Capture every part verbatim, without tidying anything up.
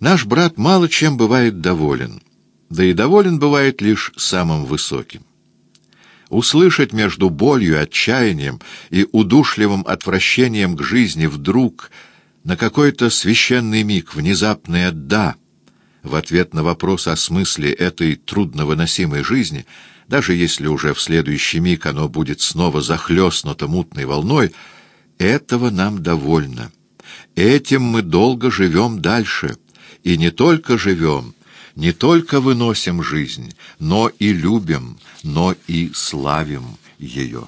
Наш брат мало чем бывает доволен, да и доволен бывает лишь самым высоким. Услышать между болью, отчаянием и удушливым отвращением к жизни вдруг на какой-то священный миг внезапное «да» в ответ на вопрос о смысле этой трудновыносимой жизни, даже если уже в следующий миг оно будет снова захлестнуто мутной волной, этого нам довольно. Этим мы долго живем дальше, и не только живем, не только выносим жизнь, но и любим, но и славим ее.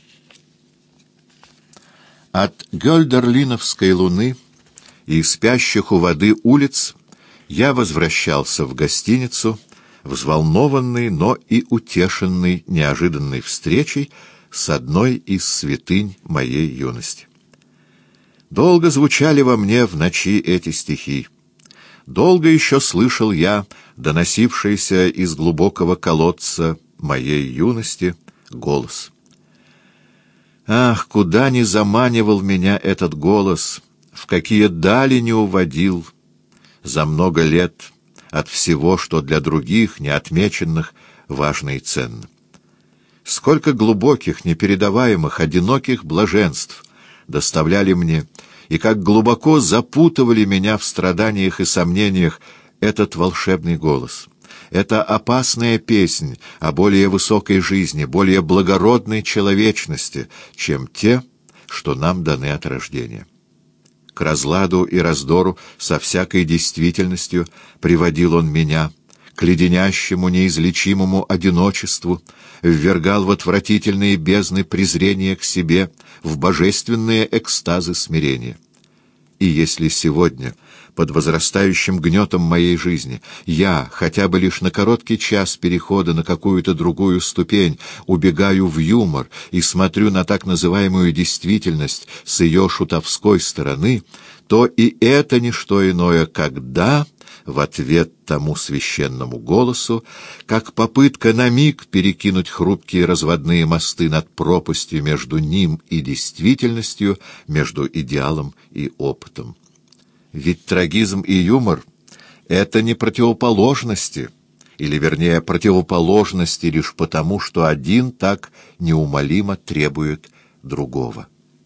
От Гёльдерлиновской луны и спящих у воды улиц я возвращался в гостиницу, взволнованный, но и утешенный неожиданной встречей с одной из святынь моей юности. Долго звучали во мне в ночи эти стихи. Долго еще слышал я доносившийся из глубокого колодца моей юности голос. Ах, куда ни заманивал меня этот голос, в какие дали не уводил за много лет от всего, что для других, неотмеченных, важно и ценно. Сколько глубоких, непередаваемых, одиноких блаженств доставляли мне, и как глубоко запутывали меня в страданиях и сомнениях этот волшебный голос. Это опасная песнь о более высокой жизни, более благородной человечности, чем те, что нам даны от рождения. К разладу и раздору со всякой действительностью приводил он меня, к леденящему, неизлечимому одиночеству, ввергал в отвратительные бездны презрения к себе, в божественные экстазы смирения. И если сегодня, под возрастающим гнетом моей жизни, я, хотя бы лишь на короткий час перехода на какую-то другую ступень, убегаю в юмор и смотрю на так называемую действительность с ее шутовской стороны, то и это не что иное, как «да» в ответ тому священному голосу, как попытка на миг перекинуть хрупкие разводные мосты над пропастью между ним и действительностью, между идеалом и опытом. Ведь трагизм и юмор — это не противоположности, или, вернее, противоположности лишь потому, что один так неумолимо требует другого.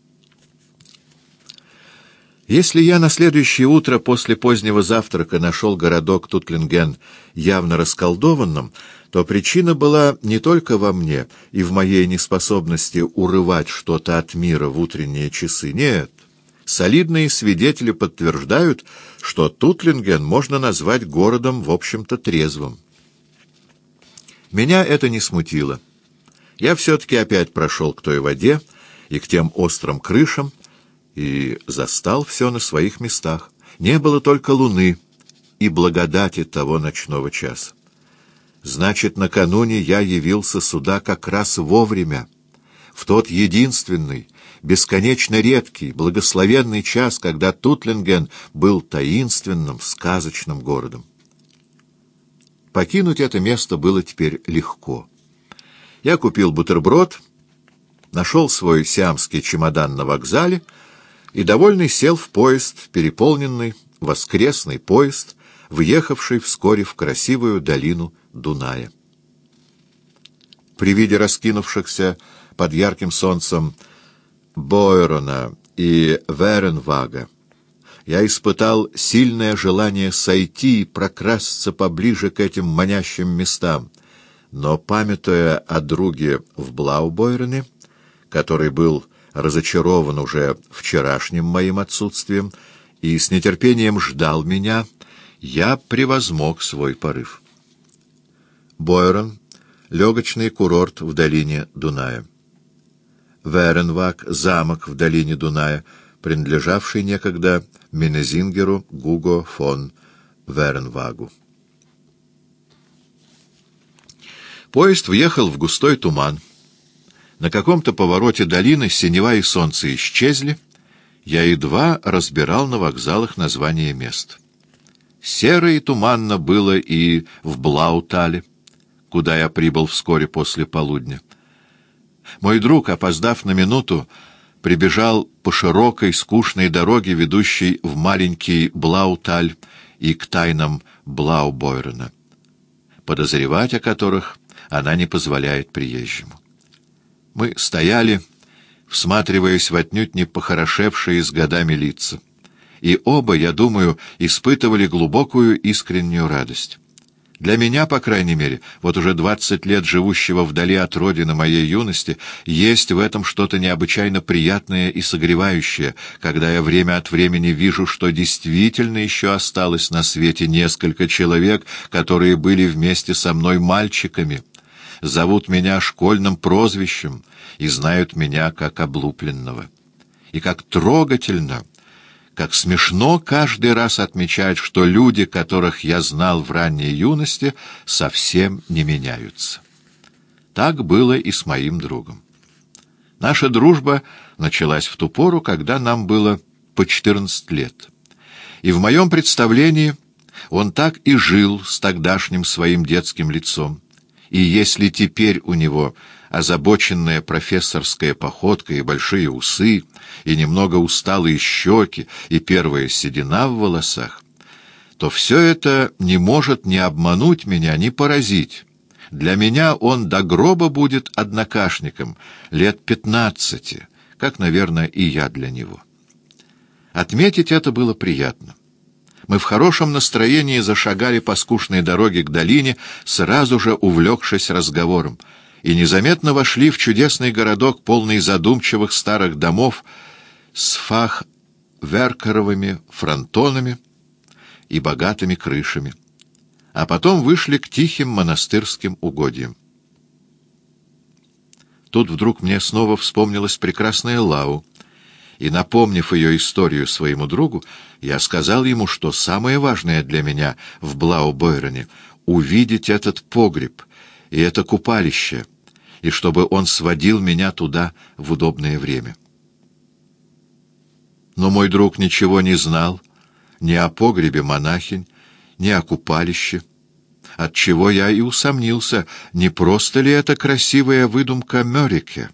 Если я на следующее утро после позднего завтрака нашел городок Тутлинген явно расколдованным, то причина была не только во мне и в моей неспособности урывать что-то от мира в утренние часы. Нет, солидные свидетели подтверждают, что Тутлинген можно назвать городом, в общем-то, трезвым. Меня это не смутило. Я все-таки опять прошел к той воде и к тем острым крышам, и застал все на своих местах. Не было только луны и благодати того ночного часа. Значит, накануне я явился сюда как раз вовремя, в тот единственный, бесконечно редкий, благословенный час, когда Тутлинген был таинственным, сказочным городом. Покинуть это место было теперь легко. Я купил бутерброд, нашел свой сиамский чемодан на вокзале и, довольный, сел в поезд, переполненный, воскресный поезд, въехавший вскоре в красивую долину Дуная. При виде раскинувшихся под ярким солнцем Бойрона и Веренвага я испытал сильное желание сойти и прокрасться поближе к этим манящим местам, но, памятуя о друге в Блаубойрене, который был разочарован уже вчерашним моим отсутствием и с нетерпением ждал меня, я превозмог свой порыв. Бойрон — легочный курорт в долине Дуная. Веренваг — замок в долине Дуная, принадлежавший некогда Минезингеру Гуго фон Веренвагу. Поезд въехал в густой туман. На каком-то повороте долины синева и солнце исчезли, я едва разбирал на вокзалах названия мест. Серо и туманно было и в Блаутале, куда я прибыл вскоре после полудня. Мой друг, опоздав на минуту, прибежал по широкой, скучной дороге, ведущей в маленький Блауталь, и к тайнам Блаубойрена, подозревать о которых она не позволяет приезжему. Мы стояли, всматриваясь в отнюдь не похорошевшие с годами лица, и оба, я думаю, испытывали глубокую искреннюю радость. Для меня, по крайней мере, вот уже двадцать лет живущего вдали от родины моей юности, есть в этом что-то необычайно приятное и согревающее, когда я время от времени вижу, что действительно еще осталось на свете несколько человек, которые были вместе со мной мальчиками, зовут меня школьным прозвищем и знают меня как облупленного. И как трогательно, как смешно каждый раз отмечать, что люди, которых я знал в ранней юности, совсем не меняются. Так было и с моим другом. Наша дружба началась в ту пору, когда нам было по четырнадцать лет. И в моем представлении он так и жил с тогдашним своим детским лицом. И если теперь у него озабоченная профессорская походка и большие усы, и немного усталые щеки, и первая седина в волосах, то все это не может ни обмануть меня, ни поразить. Для меня он до гроба будет однокашником, лет пятнадцати, как, наверное, и я для него. Отметить это было приятно. Мы в хорошем настроении зашагали по скучной дороге к долине, сразу же увлекшись разговором, и незаметно вошли в чудесный городок, полный задумчивых старых домов с фахверковыми фронтонами и богатыми крышами, а потом вышли к тихим монастырским угодьям. Тут вдруг мне снова вспомнилась прекрасная Лау, и, напомнив ее историю своему другу, я сказал ему, что самое важное для меня в Блаубойрене — увидеть этот погреб и это купалище, и чтобы он сводил меня туда в удобное время. Но мой друг ничего не знал ни о погребе монахинь, ни о купалище, отчего я и усомнился, не просто ли это красивая выдумка Мёрике.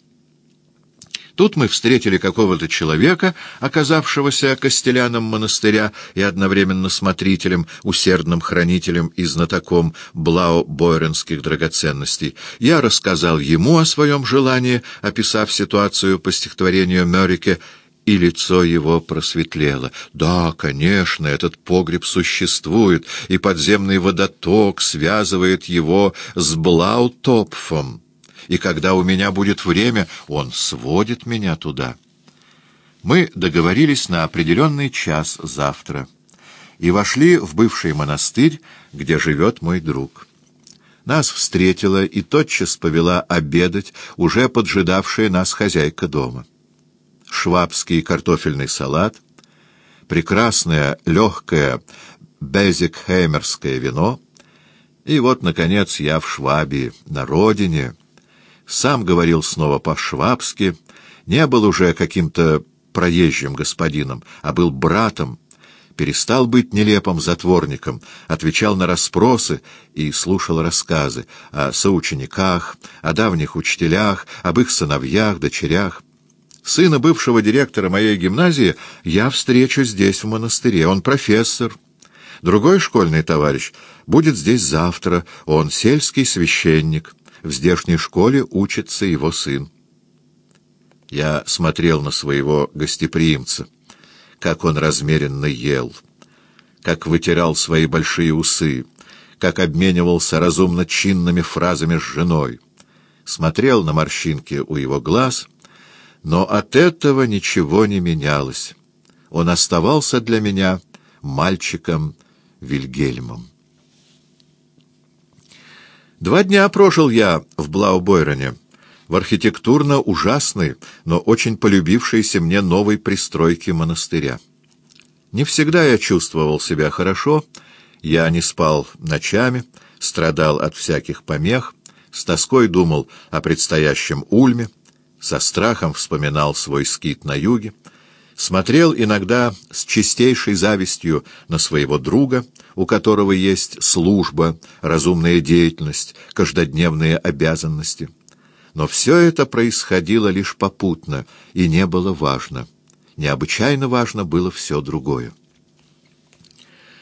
Тут мы встретили какого-то человека, оказавшегося костеляном монастыря и одновременно смотрителем, усердным хранителем и знатоком блаубойренских драгоценностей. Я рассказал ему о своем желании, описав ситуацию по стихотворению Мёрике, и лицо его просветлело. Да, конечно, этот погреб существует, и подземный водоток связывает его с Блаутопфом. И когда у меня будет время, он сводит меня туда. Мы договорились на определенный час завтра и вошли в бывший монастырь, где живет мой друг. Нас встретила и тотчас повела обедать уже поджидавшая нас хозяйка дома. Швабский картофельный салат, прекрасное легкое безикхеймерское вино, и вот, наконец, я в Швабии, на родине. Сам говорил снова по-швабски, не был уже каким-то проезжим господином, а был братом, перестал быть нелепым затворником, отвечал на расспросы и слушал рассказы о соучениках, о давних учителях, об их сыновьях, дочерях. Сына бывшего директора моей гимназии я встречу здесь, в монастыре. Он профессор. Другой школьный товарищ будет здесь завтра. Он сельский священник. В здешней школе учится его сын. Я смотрел на своего гостеприимца, как он размеренно ел, как вытирал свои большие усы, как обменивался разумно чинными фразами с женой. Смотрел на морщинки у его глаз, но от этого ничего не менялось. Он оставался для меня мальчиком Вильгельмом. Два дня прожил я в Блаубойрене, в архитектурно ужасной, но очень полюбившейся мне новой пристройке монастыря. Не всегда я чувствовал себя хорошо, я не спал ночами, страдал от всяких помех, с тоской думал о предстоящем Ульме, со страхом вспоминал свой скит на юге, смотрел иногда с чистейшей завистью на своего друга, у которого есть служба, разумная деятельность, каждодневные обязанности. Но все это происходило лишь попутно и не было важно. Необычайно важно было все другое.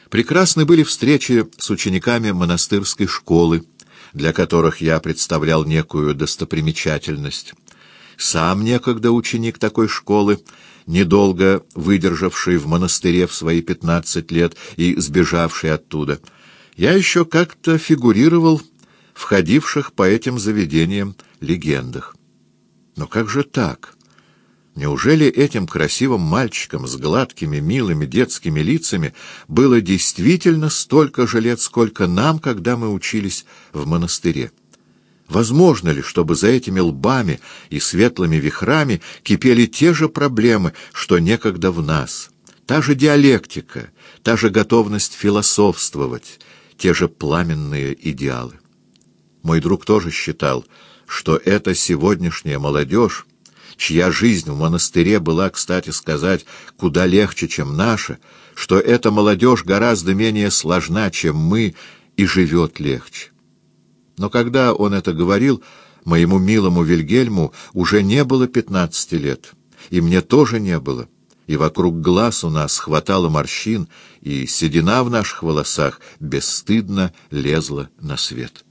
Прекрасны были встречи с учениками монастырской школы, для которых я представлял некую достопримечательность. Сам некогда ученик такой школы, недолго выдержавший в монастыре в свои пятнадцать лет и сбежавший оттуда, я еще как-то фигурировал в ходивших по этим заведениям легендах. Но как же так? Неужели этим красивым мальчикам с гладкими, милыми детскими лицами было действительно столько же лет, сколько нам, когда мы учились в монастыре? Возможно ли, чтобы за этими лбами и светлыми вихрами кипели те же проблемы, что некогда в нас? Та же диалектика, та же готовность философствовать, те же пламенные идеалы. Мой друг тоже считал, что эта сегодняшняя молодежь, чья жизнь в монастыре была, кстати сказать, куда легче, чем наша, что эта молодежь гораздо менее сложна, чем мы, и живет легче. Но когда он это говорил, моему милому Вильгельму уже не было пятнадцати лет, и мне тоже не было, и вокруг глаз у нас хватало морщин, и седина в наших волосах бесстыдно лезла на свет.